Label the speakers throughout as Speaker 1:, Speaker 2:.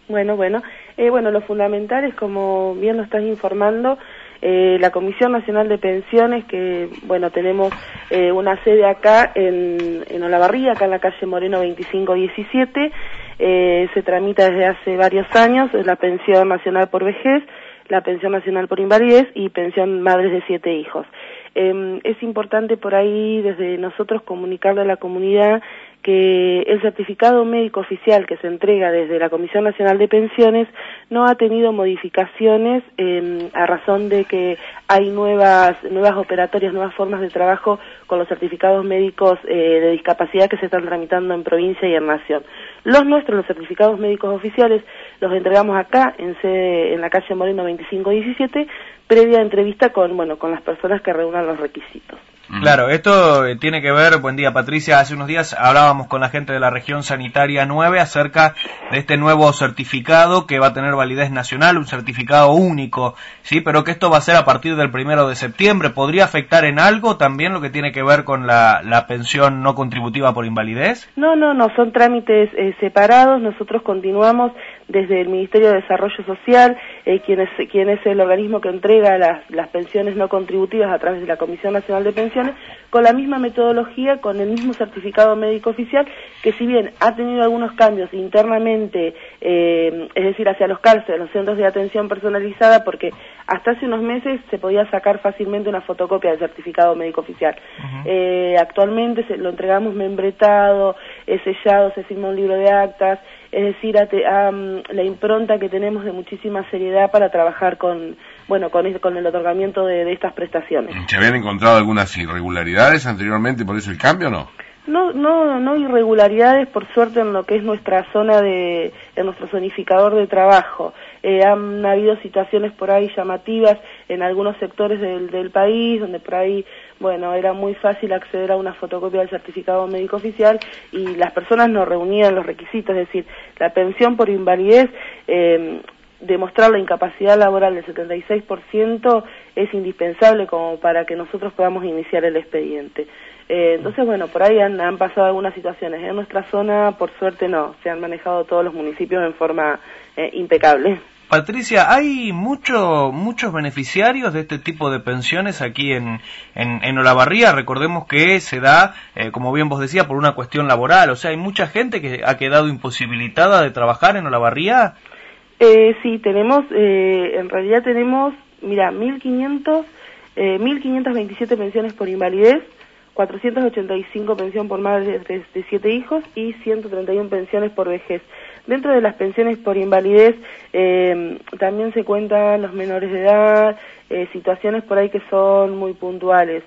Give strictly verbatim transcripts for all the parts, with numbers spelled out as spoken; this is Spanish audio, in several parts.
Speaker 1: Bueno, bueno, eh, bueno, lo fundamental es, como bien lo estás informando, eh, la Comisión Nacional de Pensiones, que, bueno, tenemos eh, una sede acá en, en Olavarría, acá en la calle Moreno veinticinco diecisiete, eh, se tramita desde hace varios años la pensión nacional por vejez, la pensión nacional por invalidez y pensión madres de siete hijos. Eh, es importante por ahí desde nosotros comunicarle a la comunidad que el certificado médico oficial que se entrega desde la Comisión Nacional de Pensiones no ha tenido modificaciones eh, a razón de que hay nuevas nuevas operatorias, nuevas formas de trabajo con los certificados médicos eh, de discapacidad que se están tramitando en provincia y en nación. Los nuestros, los certificados médicos oficiales, los entregamos acá en, sede, en la calle Moreno veinticinco diecisiete, previa entrevista con, bueno, con las personas que reúnan los requisitos.
Speaker 2: Claro, esto tiene que ver, buen día Patricia, hace unos días hablábamos con la gente de la región sanitaria nueve acerca de este nuevo certificado que va a tener validez nacional, un certificado único, sí, pero que esto va a ser a partir del primero de septiembre. ¿Podría afectar en algo también lo que tiene que ver con la, la pensión no contributiva por invalidez?
Speaker 1: No, no, no, son trámites eh, separados. Nosotros continuamos desde el Ministerio de Desarrollo Social, eh, quien, es, quien es el organismo que entrega las, las pensiones no contributivas a través de la Comisión Nacional de Pensiones, con la misma metodología, con el mismo certificado médico oficial, que si bien ha tenido algunos cambios internamente, eh, es decir, hacia los C A R C, los centros de atención personalizada, porque hasta hace unos meses se podía sacar fácilmente una fotocopia del certificado médico oficial. Uh-huh. eh, actualmente se, lo entregamos membretado, es sellado, se firma un libro de actas, es decir, a, a, a la impronta que tenemos de muchísima seriedad para trabajar con, bueno, con, con el otorgamiento de, de estas prestaciones.
Speaker 3: ¿Se habían encontrado algunas irregularidades anteriormente, por eso el cambio o no?
Speaker 1: No, no, no irregularidades, por suerte, en lo que es nuestra zona de, en nuestro zonificador de trabajo. Eh, han habido situaciones por ahí llamativas en algunos sectores del, del país, donde por ahí, bueno, era muy fácil acceder a una fotocopia del certificado médico oficial y las personas no reunían los requisitos, es decir, la pensión por invalidez, eh, demostrar la incapacidad laboral del setenta y seis por ciento es indispensable como para que nosotros podamos iniciar el expediente. Eh, entonces, bueno, por ahí han, han pasado algunas situaciones. En nuestra zona, por suerte, no. Se han manejado todos los municipios en forma eh, impecable.
Speaker 2: Patricia, ¿hay mucho, muchos beneficiarios de este tipo de pensiones aquí en, en, en Olavarría? Recordemos que se da, eh, como bien vos decías, por una cuestión laboral. O sea, ¿hay mucha gente que ha quedado imposibilitada de trabajar en Olavarría?
Speaker 1: Eh, sí, tenemos, eh, en realidad tenemos, mira, mil quinientos, eh, mil quinientas veintisiete pensiones por invalidez, cuatrocientas ochenta y cinco pensión por madres de, de siete hijos y ciento treinta y uno pensiones por vejez. Dentro de las pensiones por invalidez eh, también se cuentan los menores de edad, eh, situaciones por ahí que son muy puntuales.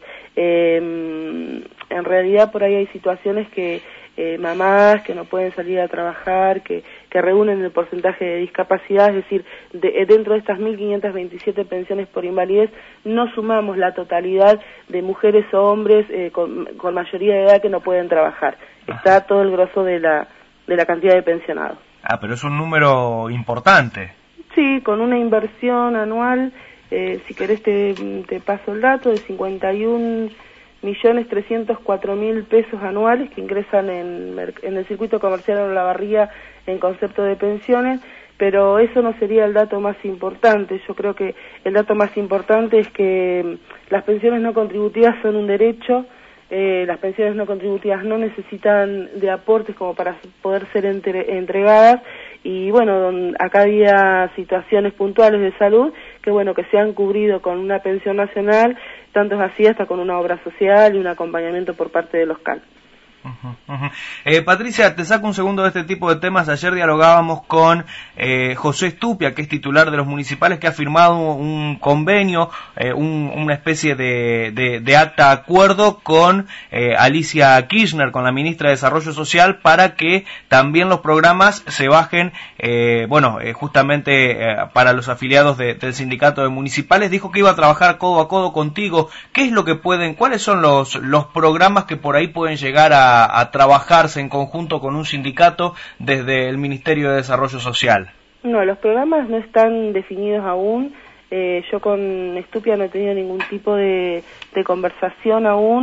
Speaker 1: Eh, en realidad por ahí hay situaciones que eh, mamás que no pueden salir a trabajar, que, que reúnen el porcentaje de discapacidad, es decir, de, dentro de estas mil quinientas veintisiete pensiones por invalidez no sumamos la totalidad de mujeres o hombres eh, con, con mayoría de edad que no pueden trabajar. Está todo el grosso de la, de la cantidad de pensionados.
Speaker 2: Ah, pero es un número importante.
Speaker 1: Sí, con una inversión anual, eh, si querés te, te paso el dato, de cincuenta y un millones trescientos cuatro mil pesos anuales que ingresan en, en el circuito comercial de Olavarría en concepto de pensiones, pero eso no sería el dato más importante. Yo creo que el dato más importante es que las pensiones no contributivas son un derecho. Eh, las pensiones no contributivas no necesitan de aportes como para poder ser entre, entregadas y bueno, acá había situaciones puntuales de salud que bueno, que se han cubrido con una pensión nacional, tanto es así hasta con una obra social y un acompañamiento por parte de los C A L.
Speaker 2: Uh-huh, uh-huh. Eh, Patricia, te saco un segundo de este tipo de temas. Ayer dialogábamos con eh, José Estupia, que es titular de los municipales, que ha firmado un convenio, eh, un, una especie de, de, de acta acuerdo con eh, Alicia Kirchner, con la ministra de Desarrollo Social, para que también los programas se bajen, eh, bueno, eh, justamente eh, para los afiliados de, del sindicato de municipales. Dijo que iba a trabajar codo a codo contigo. ¿Qué es lo que pueden, cuáles son los, los programas que por ahí pueden llegar a A, a trabajarse en conjunto con un sindicato desde el Ministerio de Desarrollo Social?
Speaker 1: No, los programas no están definidos aún. Eh, yo con Estupia no he tenido ningún tipo de, de conversación aún.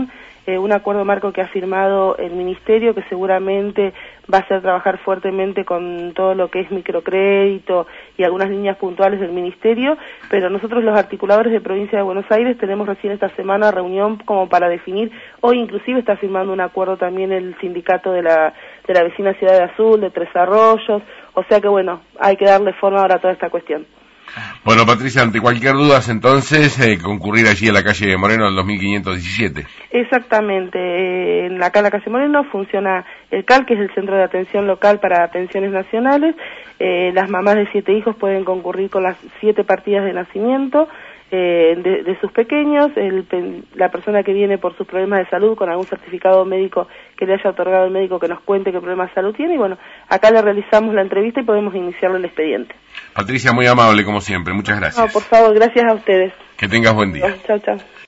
Speaker 1: eh, un acuerdo marco que ha firmado el Ministerio, que seguramente va a hacer trabajar fuertemente con todo lo que es microcrédito y algunas líneas puntuales del Ministerio, pero nosotros los articuladores de Provincia de Buenos Aires tenemos recién esta semana reunión como para definir, hoy inclusive está firmando un acuerdo también el sindicato de la, de la vecina Ciudad de Azul, de Tres Arroyos, o sea que bueno, hay que darle forma ahora a toda esta cuestión.
Speaker 3: Bueno, Patricia, ante cualquier duda, entonces, eh, concurrir allí a la calle Moreno del dos mil quinientos diecisiete.
Speaker 1: Exactamente. Eh, en la, acá en la calle Moreno funciona el C A L, que es el Centro de Atención Local para Pensiones Nacionales. Eh, las mamás de siete hijos pueden concurrir con las siete partidas de nacimiento eh, de, de sus pequeños. El, la persona que viene por sus problemas de salud con algún certificado médico que le haya otorgado el médico que nos cuente qué problema de salud tiene. Y bueno, acá le realizamos la entrevista y podemos iniciarle el expediente.
Speaker 3: Patricia, muy amable como siempre. Muchas gracias.
Speaker 1: No, por favor, gracias a ustedes.
Speaker 3: Que tengas buen día.
Speaker 1: Chao, chao.